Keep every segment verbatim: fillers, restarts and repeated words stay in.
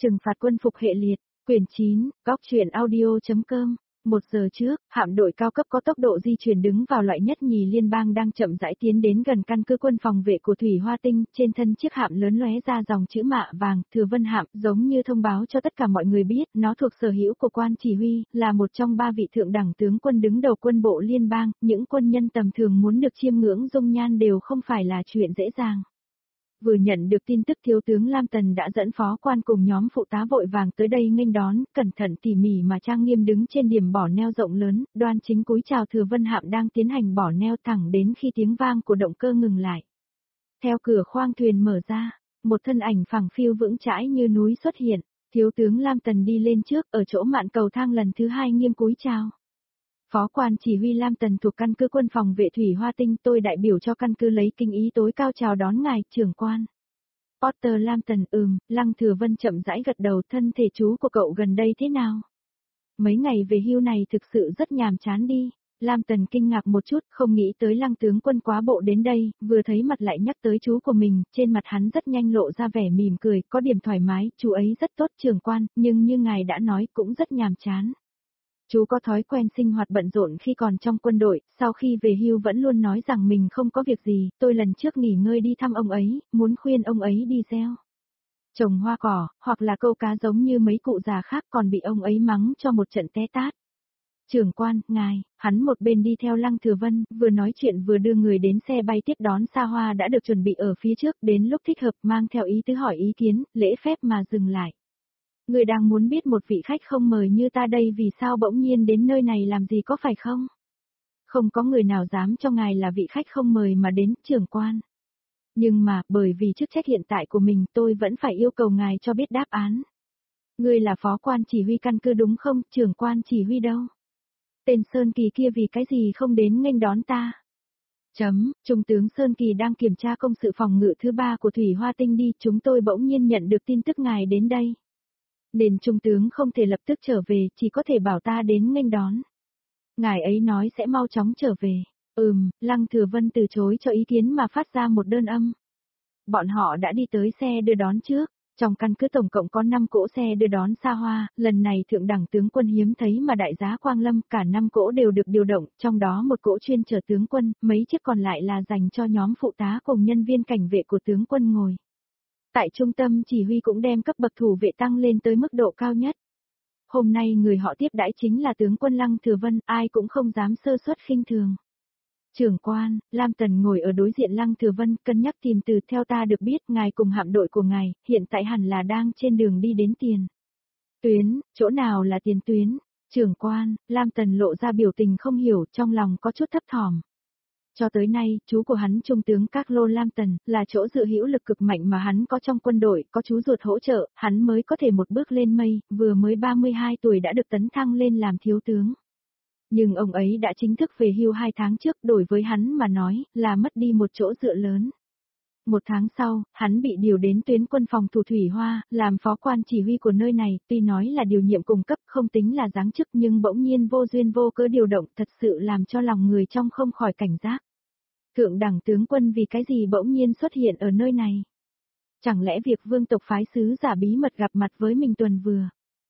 Trừng phạt quân phục hệ liệt, quyển chín, góc truyện audio.com. Một giờ trước, hạm đội cao cấp có tốc độ di chuyển đứng vào loại nhất nhì liên bang đang chậm rãi tiến đến gần căn cứ quân phòng vệ của Thủy Hoa Tinh, trên thân chiếc hạm lớn lóe ra dòng chữ mạ vàng, Thừa Vân hạm, giống như thông báo cho tất cả mọi người biết, nó thuộc sở hữu của quan chỉ huy, là một trong ba vị thượng đẳng tướng quân đứng đầu quân bộ liên bang, những quân nhân tầm thường muốn được chiêm ngưỡng dung nhan đều không phải là chuyện dễ dàng. Vừa nhận được tin tức thiếu tướng Lam Tần đã dẫn phó quan cùng nhóm phụ tá vội vàng tới đây nghênh đón, cẩn thận tỉ mỉ mà trang nghiêm đứng trên điểm bỏ neo rộng lớn, đoan chính cúi chào Thừa Vân hạm đang tiến hành bỏ neo thẳng đến khi tiếng vang của động cơ ngừng lại. Theo cửa khoang thuyền mở ra, một thân ảnh phẳng phiu vững chãi như núi xuất hiện, thiếu tướng Lam Tần đi lên trước ở chỗ mạn cầu thang lần thứ hai nghiêm cúi chào. Phó quan chỉ huy Lam Tần thuộc căn cứ quân phòng vệ Thủy Hoa Tinh, tôi đại biểu cho căn cứ lấy kinh ý tối cao chào đón ngài, trưởng quan. Potter Lam Tần, ừm, Lăng Thừa Vân chậm rãi gật đầu, thân thể chú của cậu gần đây thế nào? Mấy ngày về hưu này thực sự rất nhàm chán đi. Lam Tần kinh ngạc một chút, không nghĩ tới Lăng tướng quân quá bộ đến đây, vừa thấy mặt lại nhắc tới chú của mình, trên mặt hắn rất nhanh lộ ra vẻ mỉm cười, có điểm thoải mái, chú ấy rất tốt trưởng quan, nhưng như ngài đã nói cũng rất nhàm chán. Chú có thói quen sinh hoạt bận rộn khi còn trong quân đội, sau khi về hưu vẫn luôn nói rằng mình không có việc gì, tôi lần trước nghỉ ngơi đi thăm ông ấy, muốn khuyên ông ấy đi gieo trồng hoa cỏ, hoặc là câu cá giống như mấy cụ già khác, còn bị ông ấy mắng cho một trận té tát. Trưởng quan, ngài, hắn một bên đi theo Lăng Thừa Vân, vừa nói chuyện vừa đưa người đến xe bay tiếp đón xa hoa đã được chuẩn bị ở phía trước, đến lúc thích hợp mang theo ý tứ hỏi ý kiến, lễ phép mà dừng lại. Người đang muốn biết một vị khách không mời như ta đây vì sao bỗng nhiên đến nơi này làm gì có phải không? Không có người nào dám cho ngài là vị khách không mời mà đến, trưởng quan. Nhưng mà, bởi vì chức trách hiện tại của mình tôi vẫn phải yêu cầu ngài cho biết đáp án. Ngươi là phó quan chỉ huy căn cứ đúng không, trưởng quan chỉ huy đâu? Tên Sơn Kỳ kia vì cái gì không đến nghênh đón ta? Chấm, Trung tướng Sơn Kỳ đang kiểm tra công sự phòng ngự thứ ba của Thủy Hoa Tinh đi, chúng tôi bỗng nhiên nhận được tin tức ngài đến đây. Nên trung tướng không thể lập tức trở về, chỉ có thể bảo ta đến nghênh đón. Ngài ấy nói sẽ mau chóng trở về. Ừm, Lăng Thừa Vân từ chối cho ý kiến mà phát ra một đơn âm. Bọn họ đã đi tới xe đưa đón trước. Trong căn cứ tổng cộng có năm cỗ xe đưa đón xa hoa, lần này thượng đẳng tướng quân hiếm thấy mà đại giá Quang Lâm, cả năm cỗ đều được điều động, trong đó một cỗ chuyên chở tướng quân, mấy chiếc còn lại là dành cho nhóm phụ tá cùng nhân viên cảnh vệ của tướng quân ngồi. Tại trung tâm chỉ huy cũng đem cấp bậc thủ vệ tăng lên tới mức độ cao nhất. Hôm nay người họ tiếp đãi chính là tướng quân Lăng Thừa Vân, ai cũng không dám sơ suất khinh thường. Trưởng quan, Lam Tần ngồi ở đối diện Lăng Thừa Vân, cân nhắc tìm từ, theo ta được biết, ngài cùng hạm đội của ngài, hiện tại hẳn là đang trên đường đi đến tiền tuyến, chỗ nào là tiền tuyến? Trưởng quan, Lam Tần lộ ra biểu tình không hiểu, trong lòng có chút thấp thỏm. Cho tới nay, chú của hắn trung tướng Carlo Lam Tần, là chỗ dự hữu lực cực mạnh mà hắn có trong quân đội, có chú ruột hỗ trợ, hắn mới có thể một bước lên mây, vừa mới ba mươi hai tuổi đã được tấn thăng lên làm thiếu tướng. Nhưng ông ấy đã chính thức về hưu hai tháng trước, đối với hắn mà nói, là mất đi một chỗ dựa lớn. Một tháng sau, hắn bị điều đến tuyến quân phòng thủ Thủy Hoa, làm phó quan chỉ huy của nơi này, tuy nói là điều nhiệm cùng cấp không tính là giáng chức nhưng bỗng nhiên vô duyên vô cớ điều động thật sự làm cho lòng người trong không khỏi cảnh giác. Thượng đẳng tướng quân vì cái gì bỗng nhiên xuất hiện ở nơi này? Chẳng lẽ việc vương tộc phái sứ giả bí mật gặp mặt với mình tuần vừa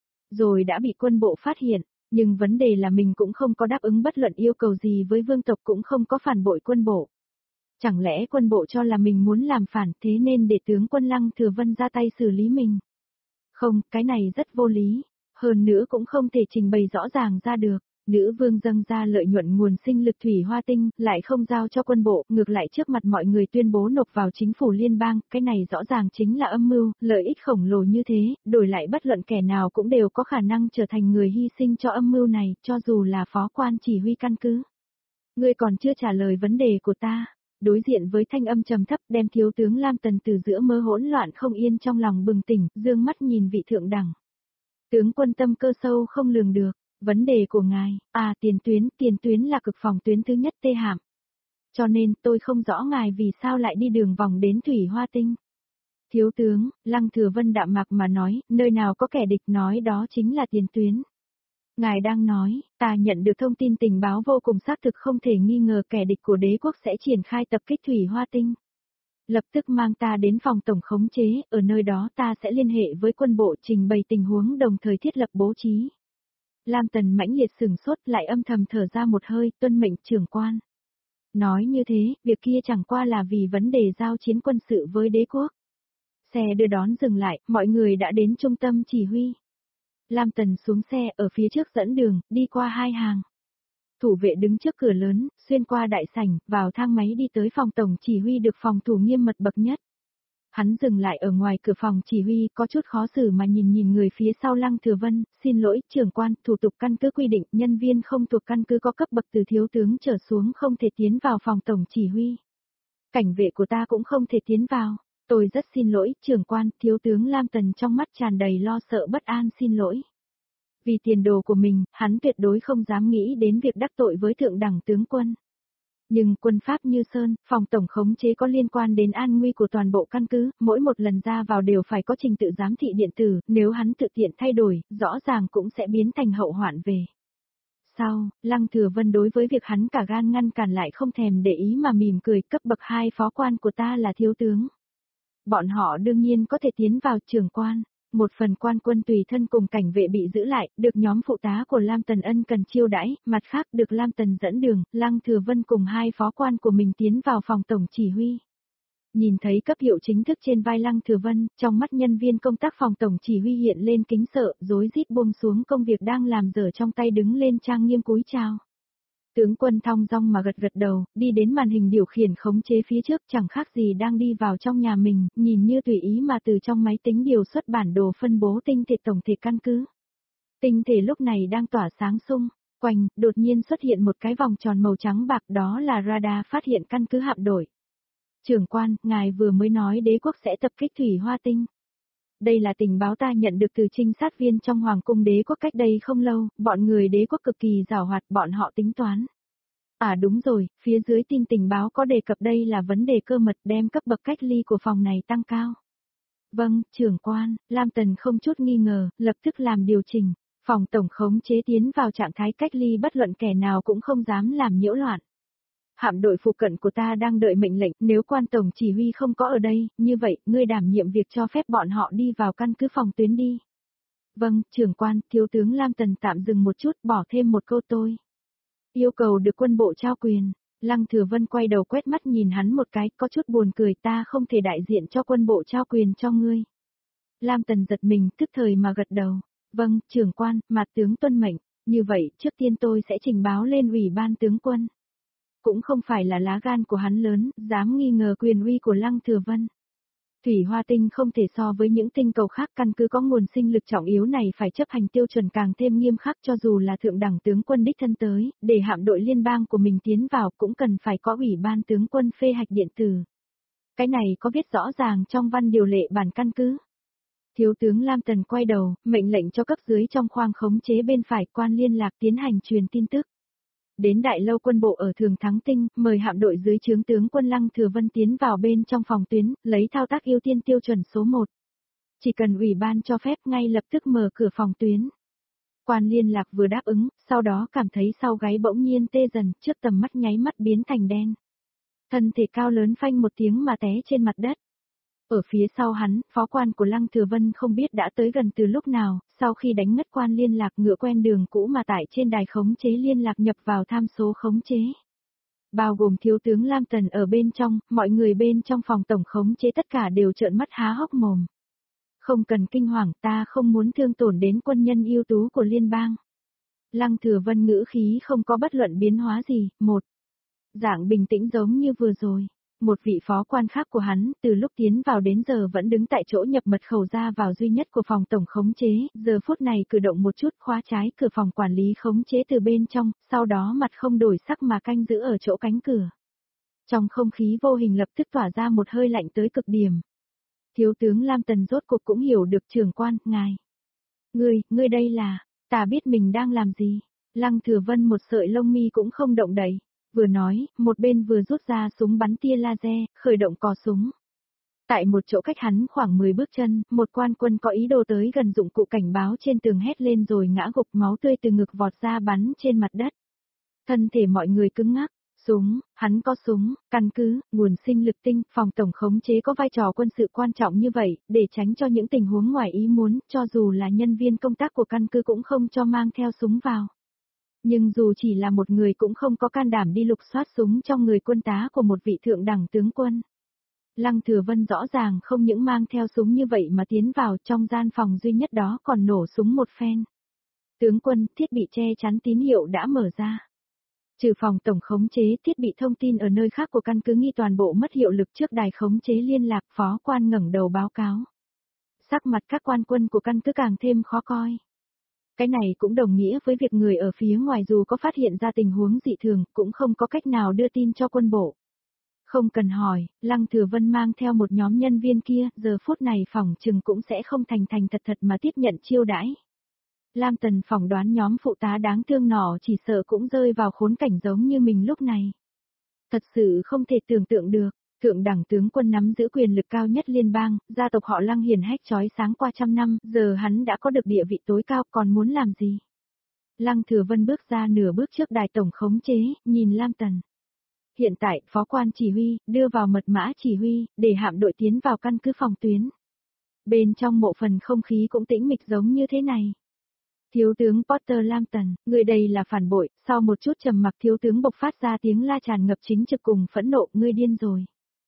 rồi đã bị quân bộ phát hiện, nhưng vấn đề là mình cũng không có đáp ứng bất luận yêu cầu gì với vương tộc, cũng không có phản bội quân bộ. Chẳng lẽ quân bộ cho là mình muốn làm phản, thế nên để tướng quân Lăng Thừa Vân ra tay xử lý mình? Không, cái này rất vô lý, hơn nữa cũng không thể trình bày rõ ràng ra được. Nữ vương dâng ra lợi nhuận nguồn sinh lực Thủy Hoa Tinh, lại không giao cho quân bộ, ngược lại trước mặt mọi người tuyên bố nộp vào chính phủ liên bang, cái này rõ ràng chính là âm mưu, lợi ích khổng lồ như thế, đổi lại bất luận kẻ nào cũng đều có khả năng trở thành người hy sinh cho âm mưu này, cho dù là phó quan chỉ huy căn cứ. Ngươi còn chưa trả lời vấn đề của ta. Đối diện với thanh âm trầm thấp, đem thiếu tướng Lam Tần từ giữa mơ hỗn loạn không yên trong lòng bừng tỉnh, dương mắt nhìn vị thượng đẳng. Tướng quân tâm cơ sâu không lường được. Vấn đề của ngài, à tiền tuyến, tiền tuyến là cực phòng tuyến thứ nhất tê hạm. Cho nên tôi không rõ ngài vì sao lại đi đường vòng đến Thủy Hoa Tinh. Thiếu tướng, Lăng Thừa Vân đạm mạc mà nói, nơi nào có kẻ địch nói đó chính là tiền tuyến. Ngài đang nói, ta nhận được thông tin tình báo vô cùng xác thực, không thể nghi ngờ kẻ địch của đế quốc sẽ triển khai tập kích Thủy Hoa Tinh. Lập tức mang ta đến phòng tổng khống chế, ở nơi đó ta sẽ liên hệ với quân bộ trình bày tình huống đồng thời thiết lập bố trí. Lam Tần mãnh liệt sừng sốt lại âm thầm thở ra một hơi, tuân mệnh trưởng quan. Nói như thế, việc kia chẳng qua là vì vấn đề giao chiến quân sự với đế quốc. Xe đưa đón dừng lại, mọi người đã đến trung tâm chỉ huy. Lam Tần xuống xe ở phía trước dẫn đường, đi qua hai hàng. Thủ vệ đứng trước cửa lớn, xuyên qua đại sảnh, vào thang máy đi tới phòng tổng chỉ huy được phòng thủ nghiêm mật bậc nhất. Hắn dừng lại ở ngoài cửa phòng chỉ huy, có chút khó xử mà nhìn nhìn người phía sau Lăng Thừa Vân, xin lỗi, trưởng quan, thủ tục căn cứ quy định, nhân viên không thuộc căn cứ có cấp bậc từ thiếu tướng trở xuống không thể tiến vào phòng tổng chỉ huy. Cảnh vệ của ta cũng không thể tiến vào, tôi rất xin lỗi, trưởng quan, thiếu tướng Lam Tần trong mắt tràn đầy lo sợ bất an xin lỗi. Vì tiền đồ của mình, hắn tuyệt đối không dám nghĩ đến việc đắc tội với thượng đẳng tướng quân. Nhưng quân pháp như Sơn, phòng tổng khống chế có liên quan đến an nguy của toàn bộ căn cứ, mỗi một lần ra vào đều phải có trình tự giám thị điện tử, nếu hắn tự tiện thay đổi, rõ ràng cũng sẽ biến thành hậu hoạn về. Sau, Lăng Thừa Vân đối với việc hắn cả gan ngăn cản lại không thèm để ý mà mỉm cười, cấp bậc hai phó quan của ta là thiếu tướng. Bọn họ đương nhiên có thể tiến vào trưởng quan. Một phần quan quân tùy thân cùng cảnh vệ bị giữ lại, được nhóm phụ tá của Lam Tần ân cần chiêu đãi, mặt khác được Lam Tần dẫn đường, Lăng Thừa Vân cùng hai phó quan của mình tiến vào phòng tổng chỉ huy. Nhìn thấy cấp hiệu chính thức trên vai Lăng Thừa Vân, trong mắt nhân viên công tác phòng tổng chỉ huy hiện lên kính sợ, rối rít buông xuống công việc đang làm dở trong tay đứng lên trang nghiêm cúi chào. Tướng quân thong dong mà gật gật đầu, đi đến màn hình điều khiển khống chế phía trước chẳng khác gì đang đi vào trong nhà mình, nhìn như tùy ý mà từ trong máy tính điều xuất bản đồ phân bố tinh thể tổng thể căn cứ. Tinh thể lúc này đang tỏa sáng sung, quanh, đột nhiên xuất hiện một cái vòng tròn màu trắng bạc đó là radar phát hiện căn cứ hạm đội. Trưởng quan, ngài vừa mới nói đế quốc sẽ tập kích Thủy Hoa Tinh. Đây là tình báo ta nhận được từ trinh sát viên trong Hoàng cung đế quốc cách đây không lâu, bọn người đế quốc cực kỳ giàu hoạt, bọn họ tính toán. À đúng rồi, phía dưới tin tình báo có đề cập đây là vấn đề cơ mật đem cấp bậc cách ly của phòng này tăng cao. Vâng, trưởng quan, Lam Tần không chút nghi ngờ, lập tức làm điều chỉnh, phòng tổng khống chế tiến vào trạng thái cách ly bất luận kẻ nào cũng không dám làm nhiễu loạn. Hạm đội phụ cận của ta đang đợi mệnh lệnh, nếu quan tổng chỉ huy không có ở đây, như vậy, ngươi đảm nhiệm việc cho phép bọn họ đi vào căn cứ phòng tuyến đi. Vâng, trưởng quan, thiếu tướng Lam Tần tạm dừng một chút, bỏ thêm một câu tôi. Yêu cầu được quân bộ trao quyền. Lăng Thừa Vân quay đầu quét mắt nhìn hắn một cái, có chút buồn cười, ta không thể đại diện cho quân bộ trao quyền cho ngươi. Lam Tần giật mình, tức thời mà gật đầu. Vâng, trưởng quan, mặt tướng tuân mệnh, như vậy, trước tiên tôi sẽ trình báo lên ủy ban tướng quân. Cũng không phải là lá gan của hắn lớn, dám nghi ngờ quyền uy của Lăng Thừa Vân. Thủy Hoa Tinh không thể so với những tinh cầu khác, căn cứ có nguồn sinh lực trọng yếu này phải chấp hành tiêu chuẩn càng thêm nghiêm khắc, cho dù là thượng đẳng tướng quân đích thân tới, để hạm đội liên bang của mình tiến vào cũng cần phải có ủy ban tướng quân phê hạch điện tử. Cái này có viết rõ ràng trong văn điều lệ bản căn cứ. Thiếu tướng Lam Tần quay đầu, mệnh lệnh cho cấp dưới trong khoang khống chế bên phải quan liên lạc tiến hành truyền tin tức. Đến đại lâu quân bộ ở Thường Thắng Tinh, mời hạm đội dưới trướng tướng quân Lăng Thừa Vân tiến vào bên trong phòng tuyến, lấy thao tác ưu tiên tiêu chuẩn số một. Chỉ cần ủy ban cho phép ngay lập tức mở cửa phòng tuyến. Quan liên lạc vừa đáp ứng, sau đó cảm thấy sau gáy bỗng nhiên tê dần, trước tầm mắt nháy mắt biến thành đen. Thân thể cao lớn phanh một tiếng mà té trên mặt đất. Ở phía sau hắn, phó quan của Lăng Thừa Vân không biết đã tới gần từ lúc nào, sau khi đánh ngất quan liên lạc ngựa quen đường cũ mà tại trên đài khống chế liên lạc nhập vào tham số khống chế. Bao gồm thiếu tướng Lam Tần ở bên trong, mọi người bên trong phòng tổng khống chế tất cả đều trợn mắt há hốc mồm. Không cần kinh hoàng, ta không muốn thương tổn đến quân nhân ưu tú của liên bang. Lăng Thừa Vân ngữ khí không có bất luận biến hóa gì, một. Dạng bình tĩnh giống như vừa rồi. Một vị phó quan khác của hắn, từ lúc tiến vào đến giờ vẫn đứng tại chỗ nhập mật khẩu ra vào duy nhất của phòng tổng khống chế, giờ phút này cử động một chút khóa trái cửa phòng quản lý khống chế từ bên trong, sau đó mặt không đổi sắc mà canh giữ ở chỗ cánh cửa. Trong không khí vô hình lập tức tỏa ra một hơi lạnh tới cực điểm. Thiếu tướng Lam Tần rốt cuộc cũng hiểu được trưởng quan, ngài. Ngươi, ngươi đây là, ta biết mình đang làm gì. Lăng Thừa Vân một sợi lông mi cũng không động đậy. Vừa nói, một bên vừa rút ra súng bắn tia laser, khởi động cò súng. Tại một chỗ cách hắn khoảng mười bước chân, một quan quân có ý đồ tới gần dụng cụ cảnh báo trên tường hét lên rồi ngã gục máu tươi từ ngực vọt ra bắn trên mặt đất. Thân thể mọi người cứng ngắc, Súng, hắn có súng, căn cứ, nguồn sinh lực tinh, phòng tổng khống chế có vai trò quân sự quan trọng như vậy, để tránh cho những tình huống ngoài ý muốn, cho dù là nhân viên công tác của căn cứ cũng không cho mang theo súng vào. Nhưng dù chỉ là một người cũng không có can đảm đi lục soát súng trong người quân tá của một vị thượng đẳng tướng quân. Lăng Thừa Vân rõ ràng không những mang theo súng như vậy mà tiến vào trong gian phòng duy nhất đó còn nổ súng một phen. Tướng quân, thiết bị che chắn tín hiệu đã mở ra. Trừ phòng tổng khống chế, thiết bị thông tin ở nơi khác của căn cứ nghi toàn bộ mất hiệu lực trước đài khống chế liên lạc, phó quan ngẩng đầu báo cáo. Sắc mặt các quan quân của căn cứ càng thêm khó coi. Cái này cũng đồng nghĩa với việc người ở phía ngoài dù có phát hiện ra tình huống dị thường, cũng không có cách nào đưa tin cho quân bộ. Không cần hỏi, Lăng Thừa Vân mang theo một nhóm nhân viên kia, giờ phút này phỏng chừng cũng sẽ không thành thành thật thật mà tiếp nhận chiêu đãi. Lam Tần phỏng đoán nhóm phụ tá đáng thương nọ chỉ sợ cũng rơi vào khốn cảnh giống như mình lúc này. Thật sự không thể tưởng tượng được, thượng đẳng tướng quân nắm giữ quyền lực cao nhất liên bang, gia tộc họ Lăng hiển hách chói sáng qua trăm năm, giờ hắn đã có được địa vị tối cao còn muốn làm gì? Lăng Thừa Vân bước ra nửa bước trước đài tổng khống chế, nhìn Lam Tần. Hiện tại, phó quan chỉ huy, đưa vào mật mã chỉ huy, để hạm đội tiến vào căn cứ phòng tuyến. Bên trong mộ phần không khí cũng tĩnh mịch giống như thế này. Thiếu tướng Potter Lambton, người đây là phản bội, sau một chút trầm mặc thiếu tướng bộc phát ra tiếng la tràn ngập chính trực cùng phẫn nộ, ngươi điên rồi.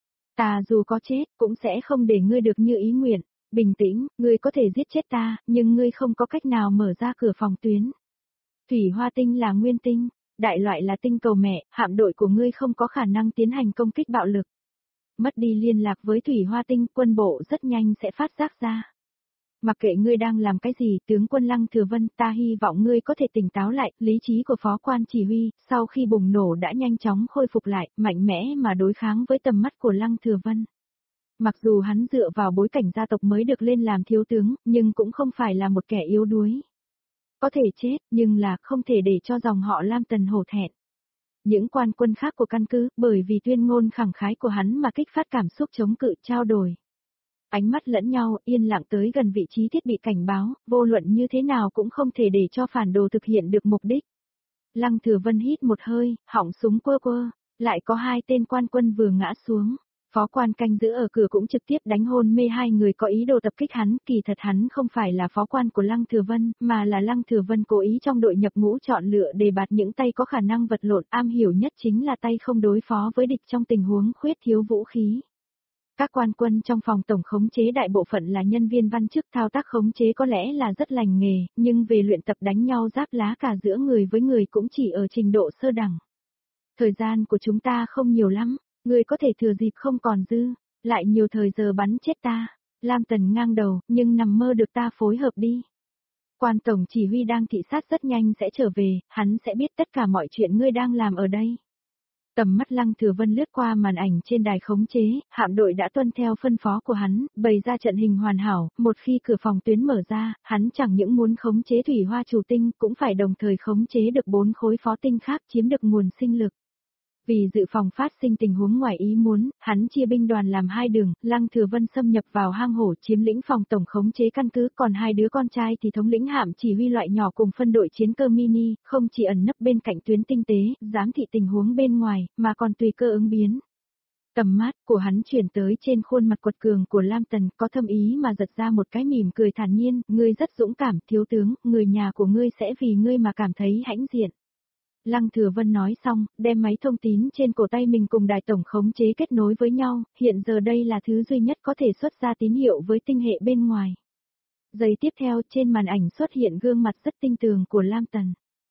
Ta dù có chết, cũng sẽ không để ngươi được như ý nguyện, bình tĩnh, ngươi có thể giết chết ta, nhưng ngươi không có cách nào mở ra cửa phòng tuyến. Thủy Hoa Tinh là nguyên tinh, đại loại là tinh cầu mẹ, hạm đội của ngươi không có khả năng tiến hành công kích bạo lực. Mất đi liên lạc với Thủy Hoa Tinh, quân bộ rất nhanh sẽ phát giác ra. Mặc kệ ngươi đang làm cái gì, tướng quân Lăng Thừa Vân, ta hy vọng ngươi có thể tỉnh táo lại, lý trí của phó quan chỉ huy, sau khi bùng nổ đã nhanh chóng khôi phục lại, mạnh mẽ mà đối kháng với tầm mắt của Lăng Thừa Vân. Mặc dù hắn dựa vào bối cảnh gia tộc mới được lên làm thiếu tướng, nhưng cũng không phải là một kẻ yếu đuối. Có thể chết, nhưng là không thể để cho dòng họ Lam Tần hổ thẹn. Những quan quân khác của căn cứ, bởi vì tuyên ngôn khẳng khái của hắn mà kích phát cảm xúc chống cự trao đổi. Ánh mắt lẫn nhau, yên lặng tới gần vị trí thiết bị cảnh báo, vô luận như thế nào cũng không thể để cho phản đồ thực hiện được mục đích. Lăng Thừa Vân hít một hơi, họng súng quơ quơ, lại có hai tên quan quân vừa ngã xuống. Phó quan canh giữ ở cửa cũng trực tiếp đánh hôn mê hai người có ý đồ tập kích hắn, kỳ thật hắn không phải là phó quan của Lăng Thừa Vân, mà là Lăng Thừa Vân cố ý trong đội nhập ngũ chọn lựa để bạt những tay có khả năng vật lộn, am hiểu nhất chính là tay không đối phó với địch trong tình huống khuyết thiếu vũ khí. Các quan quân trong phòng tổng khống chế đại bộ phận là nhân viên văn chức, thao tác khống chế có lẽ là rất lành nghề, nhưng về luyện tập đánh nhau giáp lá cả giữa người với người cũng chỉ ở trình độ sơ đẳng. Thời gian của chúng ta không nhiều lắm, người có thể thừa dịp không còn dư, lại nhiều thời giờ bắn chết ta. Lam Tần ngang đầu, nhưng nằm mơ được ta phối hợp đi. Quan tổng chỉ huy đang thị sát rất nhanh sẽ trở về, hắn sẽ biết tất cả mọi chuyện ngươi đang làm ở đây. Tầm mắt Lăng Thừa Vân lướt qua màn ảnh trên đài khống chế, hạm đội đã tuân theo phân phó của hắn, bày ra trận hình hoàn hảo, một khi cửa phòng tuyến mở ra, hắn chẳng những muốn khống chế Thủy Hoa chủ tinh, cũng phải đồng thời khống chế được bốn khối phó tinh khác chiếm được nguồn sinh lực. Vì dự phòng phát sinh tình huống ngoài ý muốn, hắn chia binh đoàn làm hai đường, Lăng Thừa Vân xâm nhập vào hang hổ chiếm lĩnh phòng tổng khống chế căn cứ, còn hai đứa con trai thì thống lĩnh hạm chỉ huy loại nhỏ cùng phân đội chiến cơ mini, không chỉ ẩn nấp bên cạnh tuyến tinh tế, giám thị tình huống bên ngoài, mà còn tùy cơ ứng biến. Tầm mắt của hắn chuyển tới trên khuôn mặt quật cường của Lam Tần, có thâm ý mà giật ra một cái mỉm cười thản nhiên, ngươi rất dũng cảm, thiếu tướng, người nhà của ngươi sẽ vì ngươi mà cảm thấy hãnh diện. Lăng Thừa Vân nói xong, đem máy thông tín trên cổ tay mình cùng đài tổng khống chế kết nối với nhau, hiện giờ đây là thứ duy nhất có thể xuất ra tín hiệu với tinh hệ bên ngoài. Giây tiếp theo trên màn ảnh xuất hiện gương mặt rất tinh tường của Lam Tần.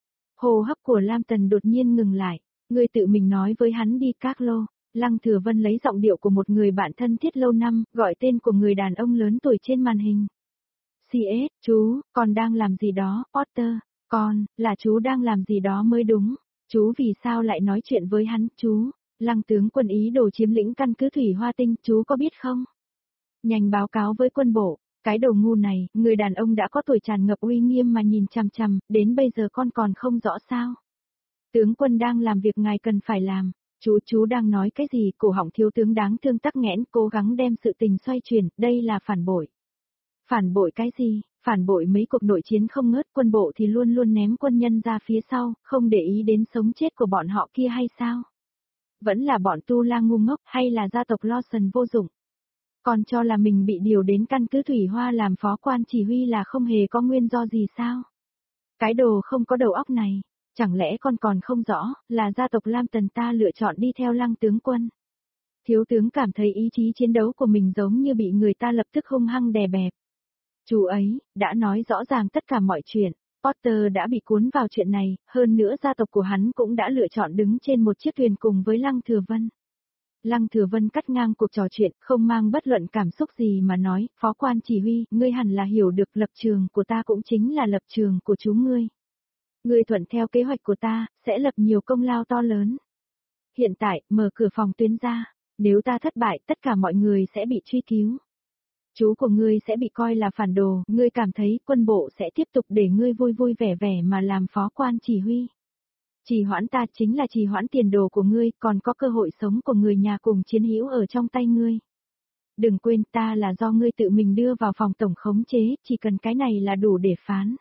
Hô hấp của Lam Tần đột nhiên ngừng lại, người tự mình nói với hắn đi Carlo. Lăng Thừa Vân lấy giọng điệu của một người bạn thân thiết lâu năm, gọi tên của người đàn ông lớn tuổi trên màn hình. xê ét, chú, còn đang làm gì đó, Potter? Con, là chú đang làm gì đó mới đúng. Chú vì sao lại nói chuyện với hắn, chú? Lăng tướng quân ý đồ chiếm lĩnh căn cứ Thủy Hoa Tinh, chú có biết không? Nhanh báo cáo với quân bộ, cái đầu ngu này, người đàn ông đã có tuổi tràn ngập uy nghiêm mà nhìn chằm chằm, đến bây giờ con còn không rõ sao? Tướng quân đang làm việc ngài cần phải làm. Chú, chú đang nói cái gì? Cổ họng thiếu tướng đáng thương tắc nghẽn, cố gắng đem sự tình xoay chuyển, đây là phản bội. Phản bội cái gì? Phản bội mấy cuộc nội chiến không ngớt, quân bộ thì luôn luôn ném quân nhân ra phía sau, không để ý đến sống chết của bọn họ kia hay sao? Vẫn là bọn Tu La ngu ngốc hay là gia tộc Lawson vô dụng? Còn cho là mình bị điều đến căn cứ Thủy Hoa làm phó quan chỉ huy là không hề có nguyên do gì sao? Cái đồ không có đầu óc này, chẳng lẽ con còn không rõ, là gia tộc Lam Tần ta lựa chọn đi theo Lăng tướng quân. Thiếu tướng cảm thấy ý chí chiến đấu của mình giống như bị người ta lập tức hung hăng đè bẹp. Chú ấy, đã nói rõ ràng tất cả mọi chuyện, Potter đã bị cuốn vào chuyện này, hơn nữa gia tộc của hắn cũng đã lựa chọn đứng trên một chiếc thuyền cùng với Lăng Thừa Vân. Lăng Thừa Vân cắt ngang cuộc trò chuyện, không mang bất luận cảm xúc gì mà nói, phó quan chỉ huy, ngươi hẳn là hiểu được lập trường của ta cũng chính là lập trường của chú ngươi. Ngươi thuận theo kế hoạch của ta, sẽ lập nhiều công lao to lớn. Hiện tại, mở cửa phòng tuyến ra, nếu ta thất bại tất cả mọi người sẽ bị truy cứu. Chú của ngươi sẽ bị coi là phản đồ, ngươi cảm thấy quân bộ sẽ tiếp tục để ngươi vui vui vẻ vẻ mà làm phó quan chỉ huy. Trì hoãn ta chính là trì hoãn tiền đồ của ngươi, còn có cơ hội sống của người nhà cùng chiến hữu ở trong tay ngươi. Đừng quên ta là do ngươi tự mình đưa vào phòng tổng khống chế, chỉ cần cái này là đủ để phán.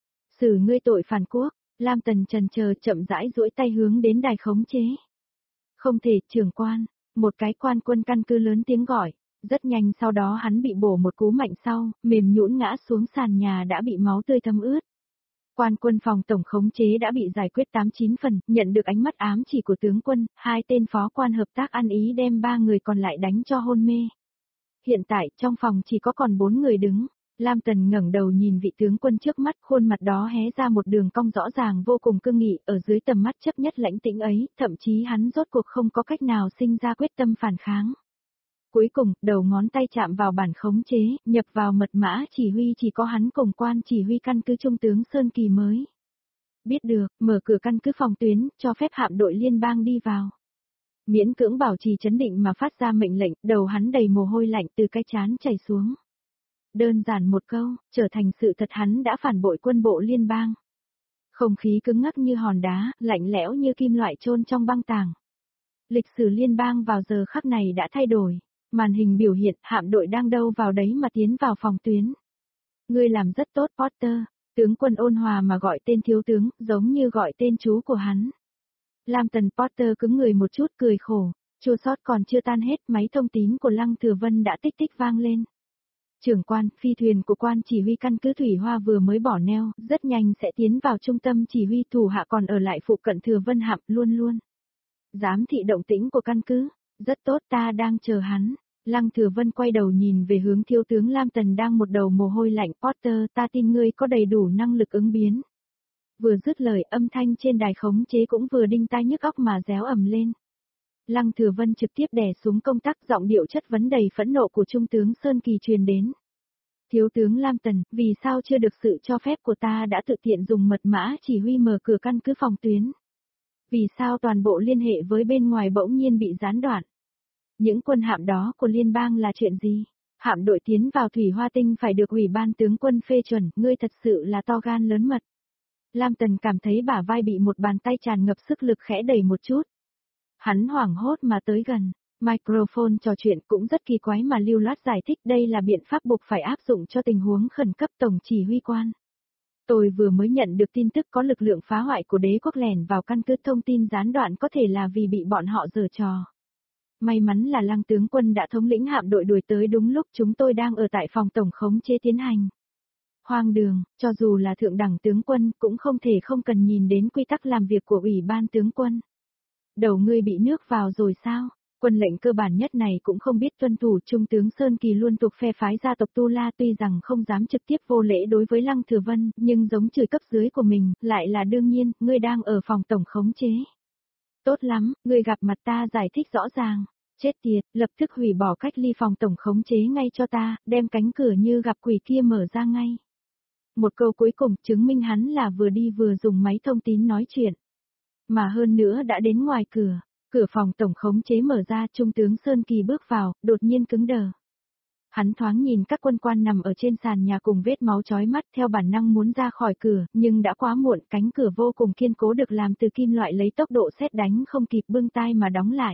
Xử ngươi tội phản quốc, Lam Tần trần chờ chậm rãi duỗi tay hướng đến đài khống chế. Không thể, trưởng quan, một cái quan quân căn cứ lớn tiếng gọi, rất nhanh sau đó hắn bị bổ một cú mạnh sau, mềm nhũn ngã xuống sàn nhà đã bị máu tươi thấm ướt. Quan quân phòng tổng khống chế đã bị giải quyết tám chín phần, nhận được ánh mắt ám chỉ của tướng quân, hai tên phó quan hợp tác ăn ý đem ba người còn lại đánh cho hôn mê. Hiện tại trong phòng chỉ có còn bốn người đứng, Lam Tần ngẩng đầu nhìn vị tướng quân trước mắt, khuôn mặt đó hé ra một đường cong rõ ràng vô cùng cương nghị, ở dưới tầm mắt chấp nhất lãnh tĩnh ấy, thậm chí hắn rốt cuộc không có cách nào sinh ra quyết tâm phản kháng. Cuối cùng, đầu ngón tay chạm vào bản khống chế, nhập vào mật mã chỉ huy chỉ có hắn cùng quan chỉ huy căn cứ trung tướng Sơn Kỳ mới. Biết được, mở cửa căn cứ phòng tuyến, cho phép hạm đội liên bang đi vào. Miễn cưỡng bảo trì chấn định mà phát ra mệnh lệnh, đầu hắn đầy mồ hôi lạnh từ cái trán chảy xuống. Đơn giản một câu, trở thành sự thật hắn đã phản bội quân bộ liên bang. Không khí cứng ngắc như hòn đá, lạnh lẽo như kim loại chôn trong băng tàng. Lịch sử liên bang vào giờ khắc này đã thay đổi. Màn hình biểu hiện hạm đội đang đâu vào đấy mà tiến vào phòng tuyến. Ngươi làm rất tốt Potter, tướng quân ôn hòa mà gọi tên thiếu tướng, giống như gọi tên chú của hắn. Lam Tần Potter cứng người một chút cười khổ, chua xót còn chưa tan hết, máy thông tín của Lăng Thừa Vân đã tích tích vang lên. Trưởng quan, phi thuyền của quan chỉ huy căn cứ Thủy Hoa vừa mới bỏ neo, rất nhanh sẽ tiến vào trung tâm chỉ huy, thủ hạ còn ở lại phụ cận Thừa Vân hạm luôn luôn. Giám thị động tĩnh của căn cứ, rất tốt, ta đang chờ hắn. Lăng Thừa Vân quay đầu nhìn về hướng thiếu tướng Lam Tần đang một đầu mồ hôi lạnh, Potter, ta tin ngươi có đầy đủ năng lực ứng biến. Vừa dứt lời, âm thanh trên đài khống chế cũng vừa đinh tai nhức óc mà réo ầm lên. Lăng Thừa Vân trực tiếp đè xuống công tắc, giọng điệu chất vấn đầy phẫn nộ của trung tướng Sơn Kỳ truyền đến. Thiếu tướng Lam Tần, vì sao chưa được sự cho phép của ta đã tự tiện dùng mật mã chỉ huy mở cửa căn cứ phòng tuyến? Vì sao toàn bộ liên hệ với bên ngoài bỗng nhiên bị gián đoạn? Những quân hạm đó của liên bang là chuyện gì? Hạm đội tiến vào Thủy Hoa Tinh phải được ủy ban tướng quân phê chuẩn, ngươi thật sự là to gan lớn mật. Lam Tần cảm thấy bả vai bị một bàn tay tràn ngập sức lực khẽ đẩy một chút. Hắn hoảng hốt mà tới gần, microphone trò chuyện cũng rất kỳ quái mà lưu loát giải thích đây là biện pháp buộc phải áp dụng cho tình huống khẩn cấp tổng chỉ huy quan. Tôi vừa mới nhận được tin tức có lực lượng phá hoại của đế quốc lẻn vào căn cứ, thông tin gián đoạn có thể là vì bị bọn họ giở trò. May mắn là Lăng tướng quân đã thống lĩnh hạm đội đuổi tới đúng lúc chúng tôi đang ở tại phòng tổng khống chế tiến hành. Hoang đường, cho dù là thượng đẳng tướng quân cũng không thể không cần nhìn đến quy tắc làm việc của ủy ban tướng quân. Đầu ngươi bị nước vào rồi sao? Quân lệnh cơ bản nhất này cũng không biết tuân thủ. Trung tướng Sơn Kỳ luôn thuộc phe phái gia tộc Tu La, tuy rằng không dám trực tiếp vô lễ đối với Lăng Thừa Vân, nhưng giống chửi cấp dưới của mình, lại là đương nhiên, ngươi đang ở phòng tổng khống chế. Tốt lắm, ngươi gặp mặt ta giải thích rõ ràng. Chết tiệt, lập tức hủy bỏ cách ly phòng tổng khống chế ngay cho ta, đem cánh cửa như gặp quỷ kia mở ra ngay. Một câu cuối cùng chứng minh hắn là vừa đi vừa dùng máy thông tín nói chuyện. Mà hơn nữa đã đến ngoài cửa, cửa phòng tổng khống chế mở ra, trung tướng Sơn Kỳ bước vào, đột nhiên cứng đờ. Hắn thoáng nhìn các quân quan nằm ở trên sàn nhà cùng vết máu chói mắt, theo bản năng muốn ra khỏi cửa, nhưng đã quá muộn, cánh cửa vô cùng kiên cố được làm từ kim loại lấy tốc độ sét đánh không kịp bưng tai mà đóng lại.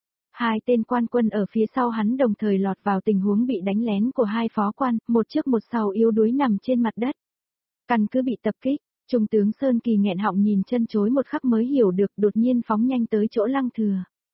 Hai tên quan quân ở phía sau hắn đồng thời lọt vào tình huống bị đánh lén của hai phó quan, một trước một sau yếu đuối nằm trên mặt đất. Căn cứ bị tập kích, trung tướng Sơn Kỳ nghẹn họng nhìn chân chối một khắc mới hiểu được, đột nhiên phóng nhanh tới chỗ Lăng Thừa.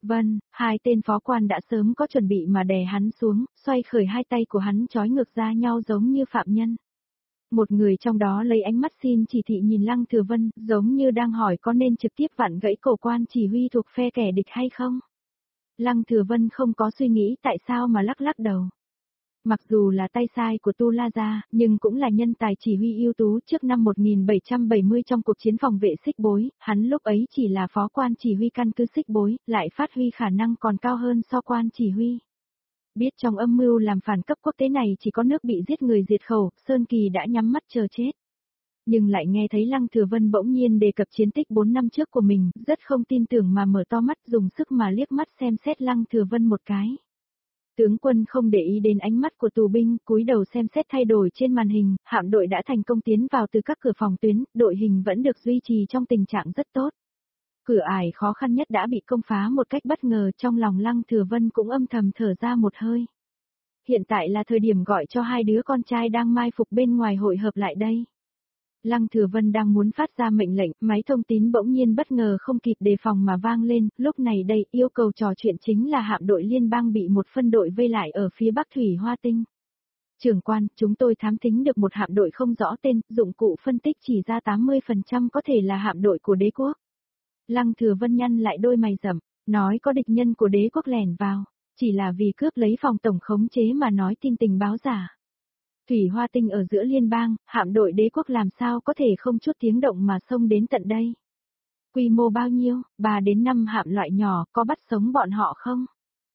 Vâng, hai tên phó quan đã sớm có chuẩn bị mà đè hắn xuống, xoay khởi hai tay của hắn trói ngược ra nhau giống như phạm nhân. Một người trong đó lấy ánh mắt xin chỉ thị nhìn Lăng Thừa Vân, giống như đang hỏi có nên trực tiếp vặn gãy cổ quan chỉ huy thuộc phe kẻ địch hay không. Lăng Thừa Vân không có suy nghĩ tại sao mà lắc lắc đầu. Mặc dù là tay sai của Tu La Gia, nhưng cũng là nhân tài chỉ huy ưu tú trước năm một nghìn bảy trăm bảy mươi trong cuộc chiến phòng vệ Xích Bối, hắn lúc ấy chỉ là phó quan chỉ huy căn cứ Xích Bối, lại phát huy khả năng còn cao hơn so quan chỉ huy. Biết trong âm mưu làm phản cấp quốc tế này chỉ có nước bị giết người diệt khẩu, Sơn Kỳ đã nhắm mắt chờ chết. Nhưng lại nghe thấy Lăng Thừa Vân bỗng nhiên đề cập chiến tích bốn năm trước của mình, rất không tin tưởng mà mở to mắt dùng sức mà liếc mắt xem xét Lăng Thừa Vân một cái. Tướng quân không để ý đến ánh mắt của tù binh, cúi đầu xem xét thay đổi trên màn hình, hạm đội đã thành công tiến vào từ các cửa phòng tuyến, đội hình vẫn được duy trì trong tình trạng rất tốt. Cửa ải khó khăn nhất đã bị công phá một cách bất ngờ, trong lòng Lăng Thừa Vân cũng âm thầm thở ra một hơi. Hiện tại là thời điểm gọi cho hai đứa con trai đang mai phục bên ngoài hội hợp lại đây. Lăng Thừa Vân đang muốn phát ra mệnh lệnh, máy thông tín bỗng nhiên bất ngờ không kịp đề phòng mà vang lên, lúc này đây yêu cầu trò chuyện chính là hạm đội liên bang bị một phân đội vây lại ở phía bắc Thủy Hoa Tinh. Trưởng quan, chúng tôi thám thính được một hạm đội không rõ tên, dụng cụ phân tích chỉ ra tám mươi phần trăm có thể là hạm đội của đế quốc. Lăng Thừa Vân nhăn lại đôi mày rậm, nói có địch nhân của đế quốc lẻn vào, chỉ là vì cướp lấy phòng tổng khống chế mà nói tin tình báo giả. Thủy Hoa Tinh ở giữa liên bang, hạm đội đế quốc làm sao có thể không chút tiếng động mà xông đến tận đây. Quy mô bao nhiêu, ba đến năm hạm loại nhỏ, có bắt sống bọn họ không?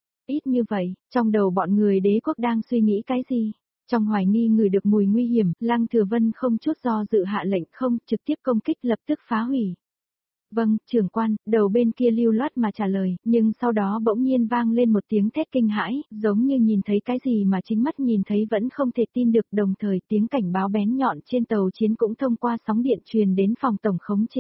Ít như vậy, trong đầu bọn người đế quốc đang suy nghĩ cái gì? Trong hoài nghi người được mùi nguy hiểm, Lăng Thừa Vân không chút do dự hạ lệnh không, trực tiếp công kích lập tức phá hủy. Vâng, trưởng quan, đầu bên kia lưu loát mà trả lời, nhưng sau đó bỗng nhiên vang lên một tiếng thét kinh hãi, giống như nhìn thấy cái gì mà chính mắt nhìn thấy vẫn không thể tin được, đồng thời tiếng cảnh báo bén nhọn trên tàu chiến cũng thông qua sóng điện truyền đến phòng tổng khống chế.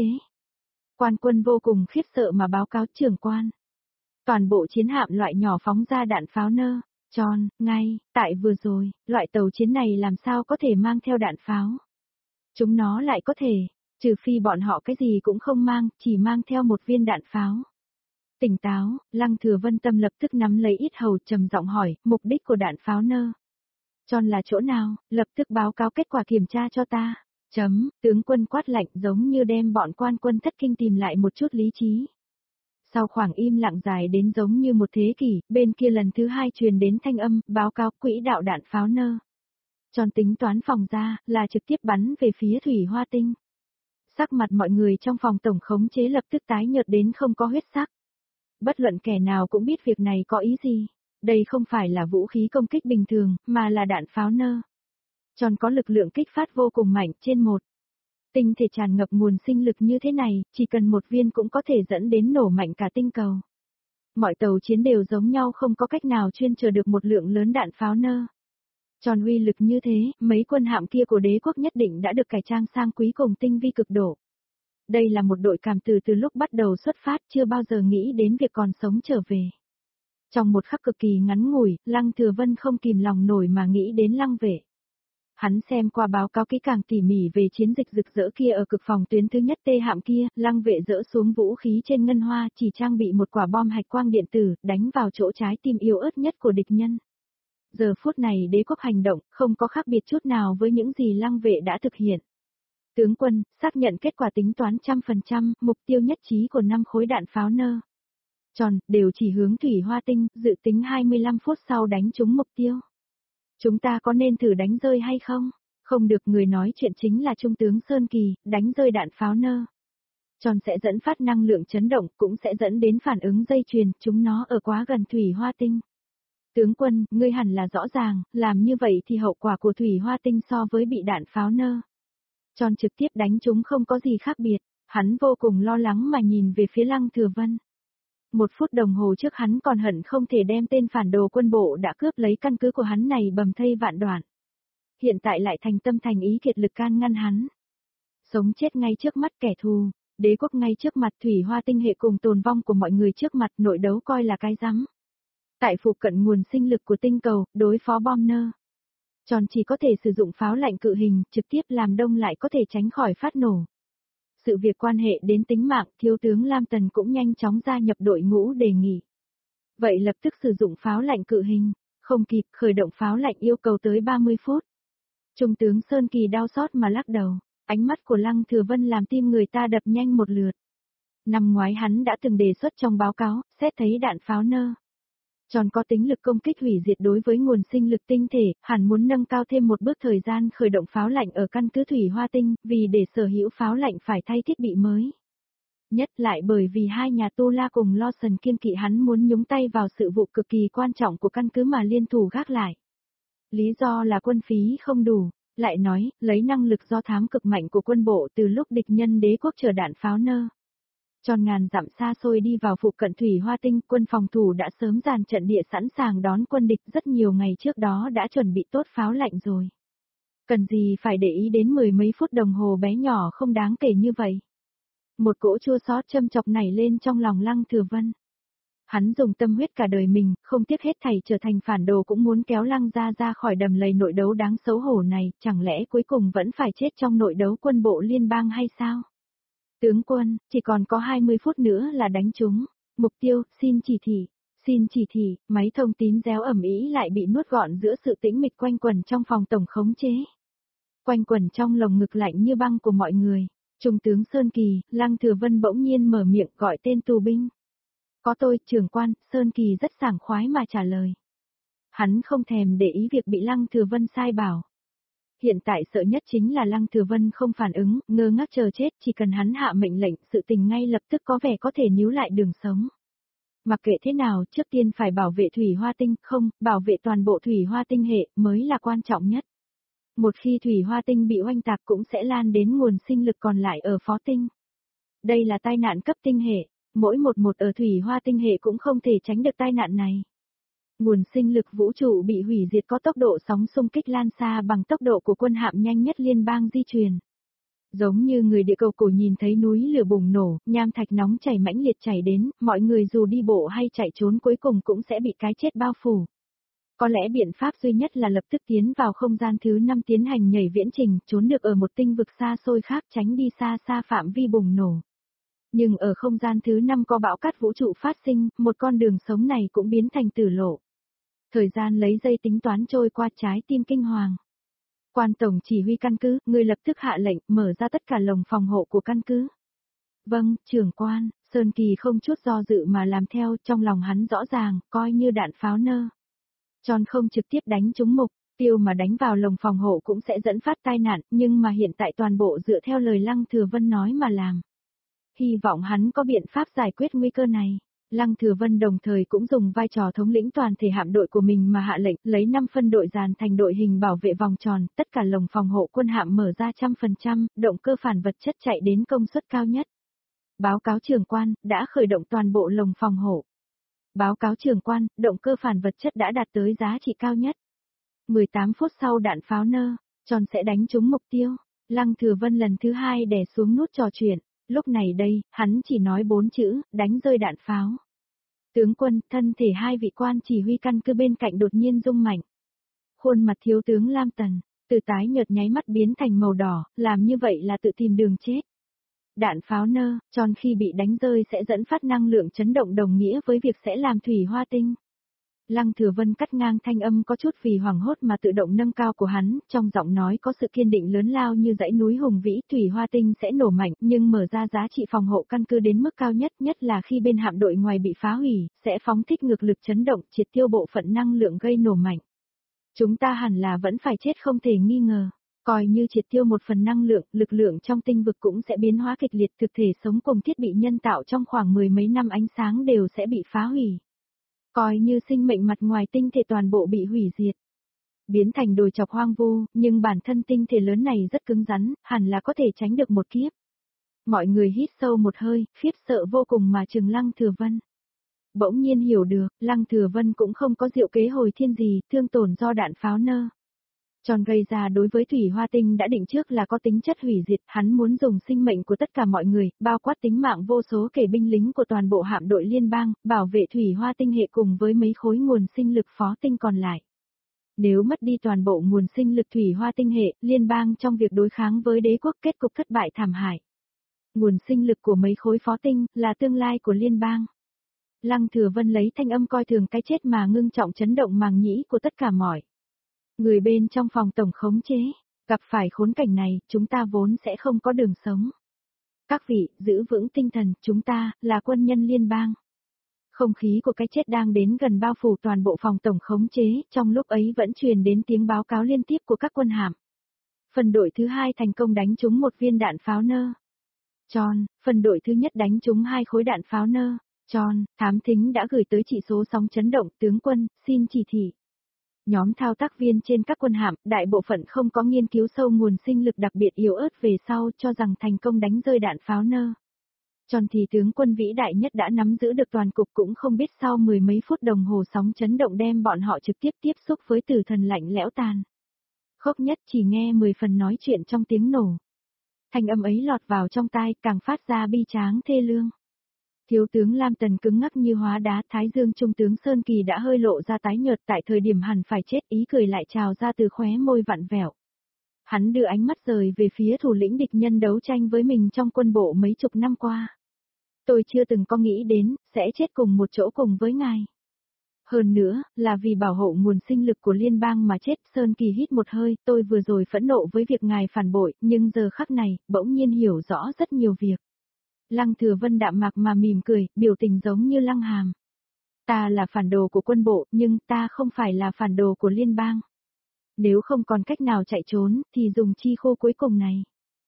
Quan quân vô cùng khiếp sợ mà báo cáo trưởng quan. Toàn bộ chiến hạm loại nhỏ phóng ra đạn pháo nơ, tròn, ngay, tại vừa rồi, loại tàu chiến này làm sao có thể mang theo đạn pháo. Chúng nó lại có thể. Trừ phi bọn họ cái gì cũng không mang, chỉ mang theo một viên đạn pháo. Tỉnh táo, Lăng Thừa Vân tâm lập tức nắm lấy ít hầu trầm giọng hỏi, mục đích của đạn pháo nơ. Tròn là chỗ nào, lập tức báo cáo kết quả kiểm tra cho ta. Chấm, tướng quân quát lạnh giống như đem bọn quan quân thất kinh tìm lại một chút lý trí. Sau khoảng im lặng dài đến giống như một thế kỷ, bên kia lần thứ hai truyền đến thanh âm, báo cáo quỹ đạo đạn pháo nơ. Tròn tính toán phòng ra, là trực tiếp bắn về phía Thủy Hoa Tinh. Sắc mặt mọi người trong phòng tổng khống chế lập tức tái nhợt đến không có huyết sắc. Bất luận kẻ nào cũng biết việc này có ý gì. Đây không phải là vũ khí công kích bình thường, mà là đạn pháo nơ. Tròn có lực lượng kích phát vô cùng mạnh trên một. Tinh thể tràn ngập nguồn sinh lực như thế này, chỉ cần một viên cũng có thể dẫn đến nổ mạnh cả tinh cầu. Mọi tàu chiến đều giống nhau, không có cách nào chuyên chở được một lượng lớn đạn pháo nơ. Tròn uy lực như thế, mấy quân hạm kia của đế quốc nhất định đã được cải trang sang quý cùng tinh vi cực độ. Đây là một đội cảm từ từ lúc bắt đầu xuất phát chưa bao giờ nghĩ đến việc còn sống trở về. Trong một khắc cực kỳ ngắn ngủi, Lăng Thừa Vân không kìm lòng nổi mà nghĩ đến Lăng Vệ. Hắn xem qua báo cáo kỹ càng tỉ mỉ về chiến dịch rực rỡ kia ở cực phòng tuyến thứ nhất tê hạm kia, Lăng Vệ dỡ xuống vũ khí trên ngân hoa chỉ trang bị một quả bom hạch quang điện tử, đánh vào chỗ trái tim yếu ớt nhất của địch nhân. Giờ phút này đế quốc hành động, không có khác biệt chút nào với những gì Lăng Vệ đã thực hiện. Tướng quân, xác nhận kết quả tính toán trăm phần trăm, mục tiêu nhất trí của năm khối đạn pháo nơ. Tròn, đều chỉ hướng Thủy Hoa Tinh, dự tính hai mươi lăm phút sau đánh trúng mục tiêu. Chúng ta có nên thử đánh rơi hay không? Không được, người nói chuyện chính là Trung tướng Sơn Kỳ, đánh rơi đạn pháo nơ. Tròn sẽ dẫn phát năng lượng chấn động, cũng sẽ dẫn đến phản ứng dây chuyền, chúng nó ở quá gần Thủy Hoa Tinh. Tướng quân, ngươi hẳn là rõ ràng, làm như vậy thì hậu quả của Thủy Hoa Tinh so với bị đạn pháo nơ. Tròn trực tiếp đánh chúng không có gì khác biệt, hắn vô cùng lo lắng mà nhìn về phía Lăng Thừa Vân. Một phút đồng hồ trước hắn còn hận không thể đem tên phản đồ quân bộ đã cướp lấy căn cứ của hắn này bầm thây vạn đoạn. Hiện tại lại thành tâm thành ý kiệt lực can ngăn hắn. Sống chết ngay trước mắt kẻ thù, đế quốc ngay trước mặt, Thủy Hoa Tinh hệ cùng tồn vong của mọi người trước mặt, nội đấu coi là cái rắm. Tại phụ cận nguồn sinh lực của tinh cầu, đối phó bom nơ. Tròn chỉ có thể sử dụng pháo lạnh cự hình, trực tiếp làm đông lại có thể tránh khỏi phát nổ. Sự việc quan hệ đến tính mạng, thiếu tướng Lam Tần cũng nhanh chóng gia nhập đội ngũ đề nghị. Vậy lập tức sử dụng pháo lạnh cự hình, không kịp, khởi động pháo lạnh yêu cầu tới ba mươi phút. Trung tướng Sơn Kỳ đau xót mà lắc đầu, ánh mắt của Lăng Thừa Vân làm tim người ta đập nhanh một lượt. Năm ngoái hắn đã từng đề xuất trong báo cáo, xét thấy đạn pháo nơ tròn có tính lực công kích hủy diệt đối với nguồn sinh lực tinh thể, hẳn muốn nâng cao thêm một bước thời gian khởi động pháo lạnh ở căn cứ Thủy Hoa Tinh, vì để sở hữu pháo lạnh phải thay thiết bị mới. Nhất lại bởi vì hai nhà Tu La cùng Lawson kiên kỵ hắn muốn nhúng tay vào sự vụ cực kỳ quan trọng của căn cứ mà liên thủ gác lại. Lý do là quân phí không đủ, lại nói, lấy năng lực do thám cực mạnh của quân bộ từ lúc địch nhân đế quốc chờ đạn pháo nơ tròn ngàn dặm xa xôi đi vào phụ cận Thủy Hoa Tinh, quân phòng thủ đã sớm dàn trận địa sẵn sàng đón quân địch, rất nhiều ngày trước đó đã chuẩn bị tốt pháo lạnh rồi. Cần gì phải để ý đến mười mấy phút đồng hồ bé nhỏ không đáng kể như vậy. Một cỗ chua xót châm chọc nảy lên trong lòng Lăng Thừa Vân. Hắn dùng tâm huyết cả đời mình, không tiếc hết thảy trở thành phản đồ cũng muốn kéo Lăng gia ra khỏi đầm lầy nội đấu đáng xấu hổ này, chẳng lẽ cuối cùng vẫn phải chết trong nội đấu quân bộ liên bang hay sao? Tướng quân, chỉ còn có hai mươi phút nữa là đánh chúng. Mục tiêu, xin chỉ thị. Xin chỉ thị, máy thông tín réo ầm ĩ lại bị nuốt gọn giữa sự tĩnh mịch quanh quẩn trong phòng tổng khống chế. Quanh quẩn trong lồng ngực lạnh như băng của mọi người. Trung tướng Sơn Kỳ, Lăng Thừa Vân bỗng nhiên mở miệng gọi tên tù binh. Có tôi, trưởng quan, Sơn Kỳ rất sảng khoái mà trả lời. Hắn không thèm để ý việc bị Lăng Thừa Vân sai bảo. Hiện tại sợ nhất chính là Lăng Thừa Vân không phản ứng, ngơ ngác chờ chết, chỉ cần hắn hạ mệnh lệnh, sự tình ngay lập tức có vẻ có thể níu lại đường sống. Mặc kệ thế nào, trước tiên phải bảo vệ Thủy Hoa Tinh, không, bảo vệ toàn bộ Thủy Hoa Tinh hệ mới là quan trọng nhất. Một khi Thủy Hoa Tinh bị oanh tạc cũng sẽ lan đến nguồn sinh lực còn lại ở Phó Tinh. Đây là tai nạn cấp tinh hệ, mỗi một một ở Thủy Hoa Tinh hệ cũng không thể tránh được tai nạn này. Nguồn sinh lực vũ trụ bị hủy diệt có tốc độ sóng xung kích lan xa bằng tốc độ của quân hạm nhanh nhất liên bang di truyền. Giống như người địa cầu cổ nhìn thấy núi lửa bùng nổ, nham thạch nóng chảy mãnh liệt chảy đến, mọi người dù đi bộ hay chạy trốn cuối cùng cũng sẽ bị cái chết bao phủ. Có lẽ biện pháp duy nhất là lập tức tiến vào không gian thứ năm tiến hành nhảy viễn trình, trốn được ở một tinh vực xa xôi khác tránh đi xa xa phạm vi bùng nổ. Nhưng ở không gian thứ năm có bão cát vũ trụ phát sinh, một con đường sống này cũng biến thành tử lộ. Thời gian lấy giây tính toán trôi qua, trái tim kinh hoàng. Quan tổng chỉ huy căn cứ, người lập tức hạ lệnh, mở ra tất cả lồng phòng hộ của căn cứ. Vâng, trưởng quan, Sơn Kỳ không chút do dự mà làm theo, trong lòng hắn rõ ràng, coi như đạn pháo nơ tròn không trực tiếp đánh trúng mục tiêu mà đánh vào lồng phòng hộ cũng sẽ dẫn phát tai nạn, nhưng mà hiện tại toàn bộ dựa theo lời Lăng Thừa Vân nói mà làm. Hy vọng hắn có biện pháp giải quyết nguy cơ này. Lăng Thừa Vân đồng thời cũng dùng vai trò thống lĩnh toàn thể hạm đội của mình mà hạ lệnh, lấy năm phân đội dàn thành đội hình bảo vệ vòng tròn, tất cả lồng phòng hộ quân hạm mở ra trăm phần trăm, động cơ phản vật chất chạy đến công suất cao nhất. Báo cáo trưởng quan, đã khởi động toàn bộ lồng phòng hộ. Báo cáo trưởng quan, động cơ phản vật chất đã đạt tới giá trị cao nhất. mười tám phút sau đạn pháo nơ tròn sẽ đánh trúng mục tiêu. Lăng Thừa Vân lần thứ hai đè xuống nút trò chuyện. Lúc này đây, hắn chỉ nói bốn chữ, đánh rơi đạn pháo. Tướng quân, thân thể hai vị quan chỉ huy căn cứ bên cạnh đột nhiên rung mạnh. Khuôn mặt thiếu tướng Lam Tần, từ tái nhợt nháy mắt biến thành màu đỏ, làm như vậy là tự tìm đường chết. Đạn pháo nơ tròn khi bị đánh rơi sẽ dẫn phát năng lượng chấn động đồng nghĩa với việc sẽ làm Thủy Hoa Tinh. Lăng Thừa Vân cắt ngang thanh âm có chút vì hoảng hốt mà tự động nâng cao của hắn, trong giọng nói có sự kiên định lớn lao như dãy núi hùng vĩ. Thủy Hoa Tinh sẽ nổ mạnh, nhưng mở ra giá trị phòng hộ căn cứ đến mức cao nhất, nhất là khi bên hạm đội ngoài bị phá hủy, sẽ phóng thích ngược lực chấn động, triệt tiêu bộ phận năng lượng gây nổ mạnh. Chúng ta hẳn là vẫn phải chết không thể nghi ngờ. Coi như triệt tiêu một phần năng lượng, lực lượng trong tinh vực cũng sẽ biến hóa kịch liệt, thực thể sống cùng thiết bị nhân tạo trong khoảng mười mấy năm ánh sáng đều sẽ bị phá hủy. Coi như sinh mệnh mặt ngoài tinh thể toàn bộ bị hủy diệt. Biến thành đồi chọc hoang vu, nhưng bản thân tinh thể lớn này rất cứng rắn, hẳn là có thể tránh được một kiếp. Mọi người hít sâu một hơi, khiếp sợ vô cùng mà trừng Lăng Thừa Vân. Bỗng nhiên hiểu được, Lăng Thừa Vân cũng không có diệu kế hồi thiên gì, thương tổn do đạn pháo nơ tròn gây ra đối với Thủy Hoa Tinh đã định trước là có tính chất hủy diệt, hắn muốn dùng sinh mệnh của tất cả mọi người, bao quát tính mạng vô số kể binh lính của toàn bộ hạm đội liên bang, bảo vệ Thủy Hoa Tinh hệ cùng với mấy khối nguồn sinh lực phó tinh còn lại. Nếu mất đi toàn bộ nguồn sinh lực Thủy Hoa Tinh hệ, liên bang trong việc đối kháng với đế quốc kết cục thất bại thảm hại. Nguồn sinh lực của mấy khối phó tinh là tương lai của liên bang. Lăng Thừa Vân lấy thanh âm coi thường cái chết mà ngưng trọng chấn động màng nhĩ của tất cả mọi người bên trong phòng tổng khống chế. Gặp phải khốn cảnh này, chúng ta vốn sẽ không có đường sống. Các vị, giữ vững tinh thần, chúng ta, là quân nhân liên bang. Không khí của cái chết đang đến gần bao phủ toàn bộ phòng tổng khống chế, trong lúc ấy vẫn truyền đến tiếng báo cáo liên tiếp của các quân hàm. Phần đội thứ hai thành công đánh trúng một viên đạn pháo nơ. Tròn, phần đội thứ nhất đánh trúng hai khối đạn pháo nơ. Tròn, thám thính đã gửi tới chỉ số sóng chấn động, tướng quân, xin chỉ thị. Nhóm thao tác viên trên các quân hạm, đại bộ phận không có nghiên cứu sâu nguồn sinh lực đặc biệt yếu ớt về sau cho rằng thành công đánh rơi đạn pháo nơ. Tròn thì tướng quân vĩ đại nhất đã nắm giữ được toàn cục cũng không biết sau mười mấy phút đồng hồ sóng chấn động đem bọn họ trực tiếp tiếp xúc với tử thần lạnh lẽo tàn. Khốc nhất chỉ nghe mười phần nói chuyện trong tiếng nổ. Thanh âm ấy lọt vào trong tai càng phát ra bi tráng thê lương. Thiếu tướng Lam Tần cứng ngắc như hóa đá, Thái Dương Trung tướng Sơn Kỳ đã hơi lộ ra tái nhợt tại thời điểm hẳn phải chết, ý cười lại trào ra từ khóe môi vặn vẹo. Hắn đưa ánh mắt rời về phía thủ lĩnh địch nhân đấu tranh với mình trong quân bộ mấy chục năm qua. Tôi chưa từng có nghĩ đến, sẽ chết cùng một chỗ cùng với ngài. Hơn nữa, là vì bảo hộ nguồn sinh lực của liên bang mà chết. Sơn Kỳ hít một hơi, tôi vừa rồi phẫn nộ với việc ngài phản bội, nhưng giờ khắc này, bỗng nhiên hiểu rõ rất nhiều việc. Lăng Thừa Vân đạm mạc mà mỉm cười, biểu tình giống như Lăng Hàm. Ta là phản đồ của quân bộ, nhưng ta không phải là phản đồ của liên bang. Nếu không còn cách nào chạy trốn, thì dùng chi khô cuối cùng này.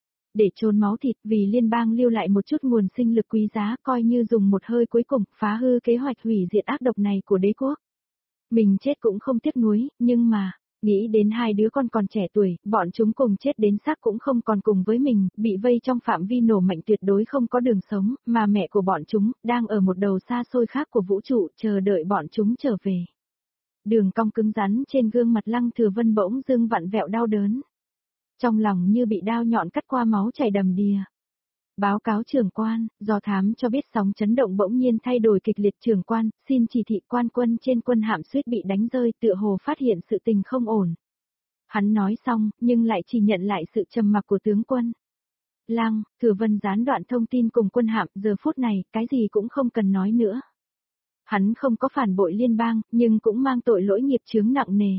Để trốn máu thịt vì liên bang lưu lại một chút nguồn sinh lực quý giá, coi như dùng một hơi cuối cùng, phá hư kế hoạch hủy diệt ác độc này của đế quốc. Mình chết cũng không tiếc nuối, nhưng mà, nghĩ đến hai đứa con còn trẻ tuổi, bọn chúng cùng chết đến xác cũng không còn cùng với mình, bị vây trong phạm vi nổ mạnh tuyệt đối không có đường sống, mà mẹ của bọn chúng, đang ở một đầu xa xôi khác của vũ trụ, chờ đợi bọn chúng trở về. Đường cong cứng rắn trên gương mặt Lăng Thừa Vân bỗng dưng vặn vẹo đau đớn. Trong lòng như bị đao nhọn cắt qua, máu chảy đầm đìa. Báo cáo trưởng quan, do thám cho biết sóng chấn động bỗng nhiên thay đổi kịch liệt. Trưởng quan, xin chỉ thị quan quân trên quân hạm suýt bị đánh rơi, tựa hồ phát hiện sự tình không ổn. Hắn nói xong, nhưng lại chỉ nhận lại sự trầm mặc của tướng quân. Lăng, Thừa Vân gián đoạn thông tin cùng quân hạm, giờ phút này, cái gì cũng không cần nói nữa. Hắn không có phản bội liên bang, nhưng cũng mang tội lỗi nghiệp chướng nặng nề.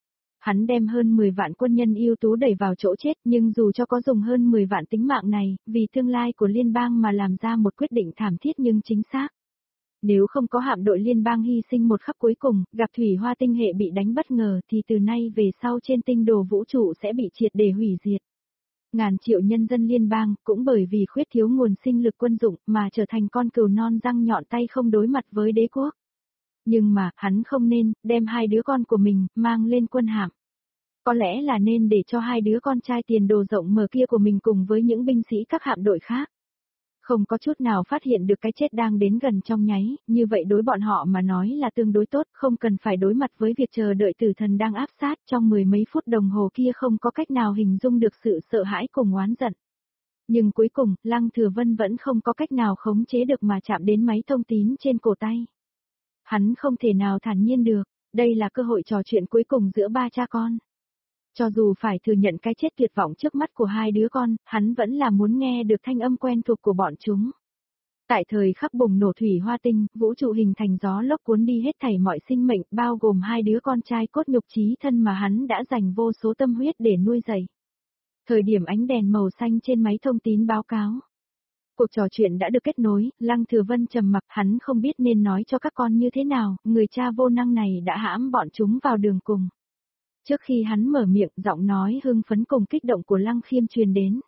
Hắn đem hơn mười vạn quân nhân ưu tú đẩy vào chỗ chết, nhưng dù cho có dùng hơn mười vạn tính mạng này, vì tương lai của liên bang mà làm ra một quyết định thảm thiết nhưng chính xác. Nếu không có hạm đội liên bang hy sinh một khắc cuối cùng, gặp thủy hoa tinh hệ bị đánh bất ngờ thì từ nay về sau trên tinh đồ vũ trụ sẽ bị triệt để hủy diệt. Ngàn triệu nhân dân liên bang cũng bởi vì khuyết thiếu nguồn sinh lực quân dụng mà trở thành con cừu non răng nhọn tay không đối mặt với đế quốc. Nhưng mà, hắn không nên, đem hai đứa con của mình, mang lên quân hạm. Có lẽ là nên để cho hai đứa con trai tiền đồ rộng mở kia của mình cùng với những binh sĩ các hạm đội khác. Không có chút nào phát hiện được cái chết đang đến gần trong nháy, như vậy đối bọn họ mà nói là tương đối tốt, không cần phải đối mặt với việc chờ đợi tử thần đang áp sát trong mười mấy phút đồng hồ kia, không có cách nào hình dung được sự sợ hãi cùng oán giận. Nhưng cuối cùng, Lăng Thừa Vân vẫn không có cách nào khống chế được mà chạm đến máy thông tín trên cổ tay. Hắn không thể nào thản nhiên được, đây là cơ hội trò chuyện cuối cùng giữa ba cha con. Cho dù phải thừa nhận cái chết tuyệt vọng trước mắt của hai đứa con, hắn vẫn là muốn nghe được thanh âm quen thuộc của bọn chúng. Tại thời khắc bùng nổ thủy hoa tinh, vũ trụ hình thành gió lốc cuốn đi hết thảy mọi sinh mệnh, bao gồm hai đứa con trai cốt nhục chí thân mà hắn đã dành vô số tâm huyết để nuôi dạy. Thời điểm ánh đèn màu xanh trên máy thông tín báo cáo. Cuộc trò chuyện đã được kết nối, Lăng Thừa Vân trầm mặc, hắn không biết nên nói cho các con như thế nào, người cha vô năng này đã hãm bọn chúng vào đường cùng. Trước khi hắn mở miệng, giọng nói hưng phấn cùng kích động của Lăng Khiêm truyền đến.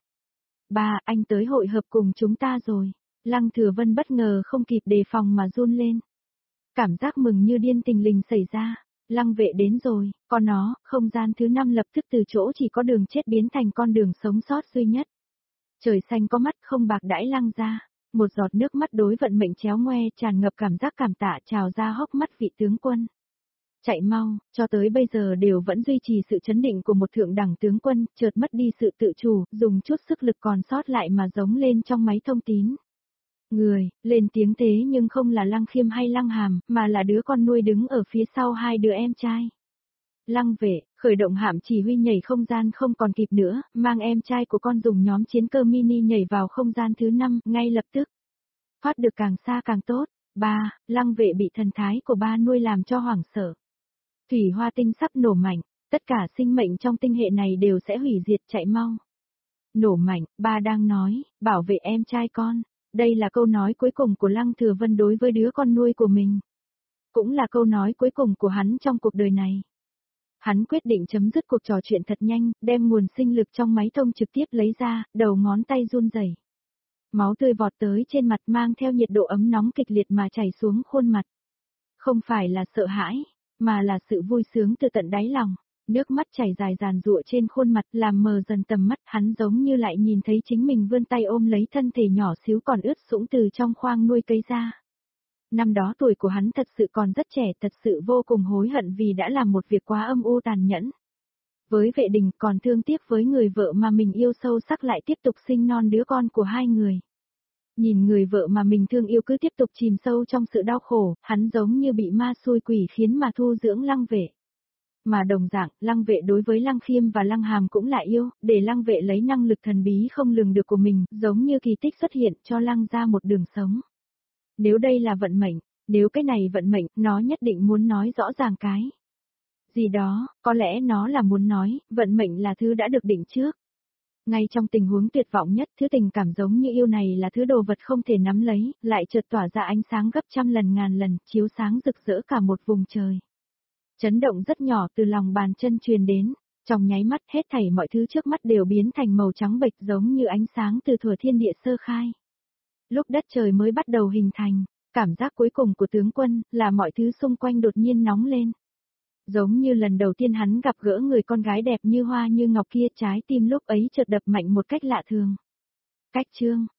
Ba, anh tới hội hợp cùng chúng ta rồi. Lăng Thừa Vân bất ngờ không kịp đề phòng mà run lên. Cảm giác mừng như điên tình lình xảy ra. Lăng vệ đến rồi, con nó, không gian thứ năm lập tức từ chỗ chỉ có đường chết biến thành con đường sống sót duy nhất. Trời xanh có mắt không bạc đãi Lăng ra. Một giọt nước mắt đối vận mệnh chéo ngoe tràn ngập cảm giác cảm tạ trào ra hốc mắt vị tướng quân. Chạy mau, cho tới bây giờ đều vẫn duy trì sự chấn định của một thượng đẳng tướng quân, chợt mất đi sự tự chủ, dùng chút sức lực còn sót lại mà giống lên trong máy thông tín. Người, lên tiếng thế nhưng không là Lăng Khiêm hay Lăng Hàm, mà là đứa con nuôi đứng ở phía sau hai đứa em trai. Lăng vệ, khởi động hạm chỉ huy nhảy không gian không còn kịp nữa, mang em trai của con dùng nhóm chiến cơ mini nhảy vào không gian thứ năm, ngay lập tức. Thoát được càng xa càng tốt. Ba, Lăng Vệ bị thần thái của ba nuôi làm cho hoảng sợ. Thủy Hoa Tinh sắp nổ mạnh, tất cả sinh mệnh trong tinh hệ này đều sẽ hủy diệt, chạy mau. Nổ mạnh, ba đang nói, bảo vệ em trai con. Đây là câu nói cuối cùng của Lăng Thừa Vân đối với đứa con nuôi của mình. Cũng là câu nói cuối cùng của hắn trong cuộc đời này. Hắn quyết định chấm dứt cuộc trò chuyện thật nhanh, đem nguồn sinh lực trong máy thông trực tiếp lấy ra, đầu ngón tay run rẩy. Máu tươi vọt tới trên mặt mang theo nhiệt độ ấm nóng kịch liệt mà chảy xuống khuôn mặt. Không phải là sợ hãi, mà là sự vui sướng từ tận đáy lòng. Nước mắt chảy dài dàn dụa trên khuôn mặt làm mờ dần tầm mắt, hắn giống như lại nhìn thấy chính mình vươn tay ôm lấy thân thể nhỏ xíu còn ướt sũng từ trong khoang nuôi cấy ra. Năm đó tuổi của hắn thật sự còn rất trẻ, thật sự vô cùng hối hận vì đã làm một việc quá âm u tàn nhẫn. Với Vệ Đình còn thương tiếc với người vợ mà mình yêu sâu sắc lại tiếp tục sinh non đứa con của hai người. Nhìn người vợ mà mình thương yêu cứ tiếp tục chìm sâu trong sự đau khổ, hắn giống như bị ma xui quỷ khiến mà thu dưỡng Lăng Vệ. Mà đồng dạng, Lăng Vệ đối với Lăng Khiêm và Lăng Hàm cũng là yêu, để Lăng Vệ lấy năng lực thần bí không lường được của mình, giống như kỳ tích xuất hiện cho Lăng ra một đường sống. Nếu đây là vận mệnh, nếu cái này vận mệnh, nó nhất định muốn nói rõ ràng cái gì đó, có lẽ nó là muốn nói, vận mệnh là thứ đã được định trước. Ngay trong tình huống tuyệt vọng nhất, thứ tình cảm giống như yêu này là thứ đồ vật không thể nắm lấy, lại chợt tỏa ra ánh sáng gấp trăm lần ngàn lần, chiếu sáng rực rỡ cả một vùng trời. Chấn động rất nhỏ từ lòng bàn chân truyền đến, trong nháy mắt hết thảy mọi thứ trước mắt đều biến thành màu trắng bệch giống như ánh sáng từ thuở thiên địa sơ khai. Lúc đất trời mới bắt đầu hình thành, cảm giác cuối cùng của tướng quân là mọi thứ xung quanh đột nhiên nóng lên. Giống như lần đầu tiên hắn gặp gỡ người con gái đẹp như hoa như ngọc kia, trái tim lúc ấy chợt đập mạnh một cách lạ thường. Cách chương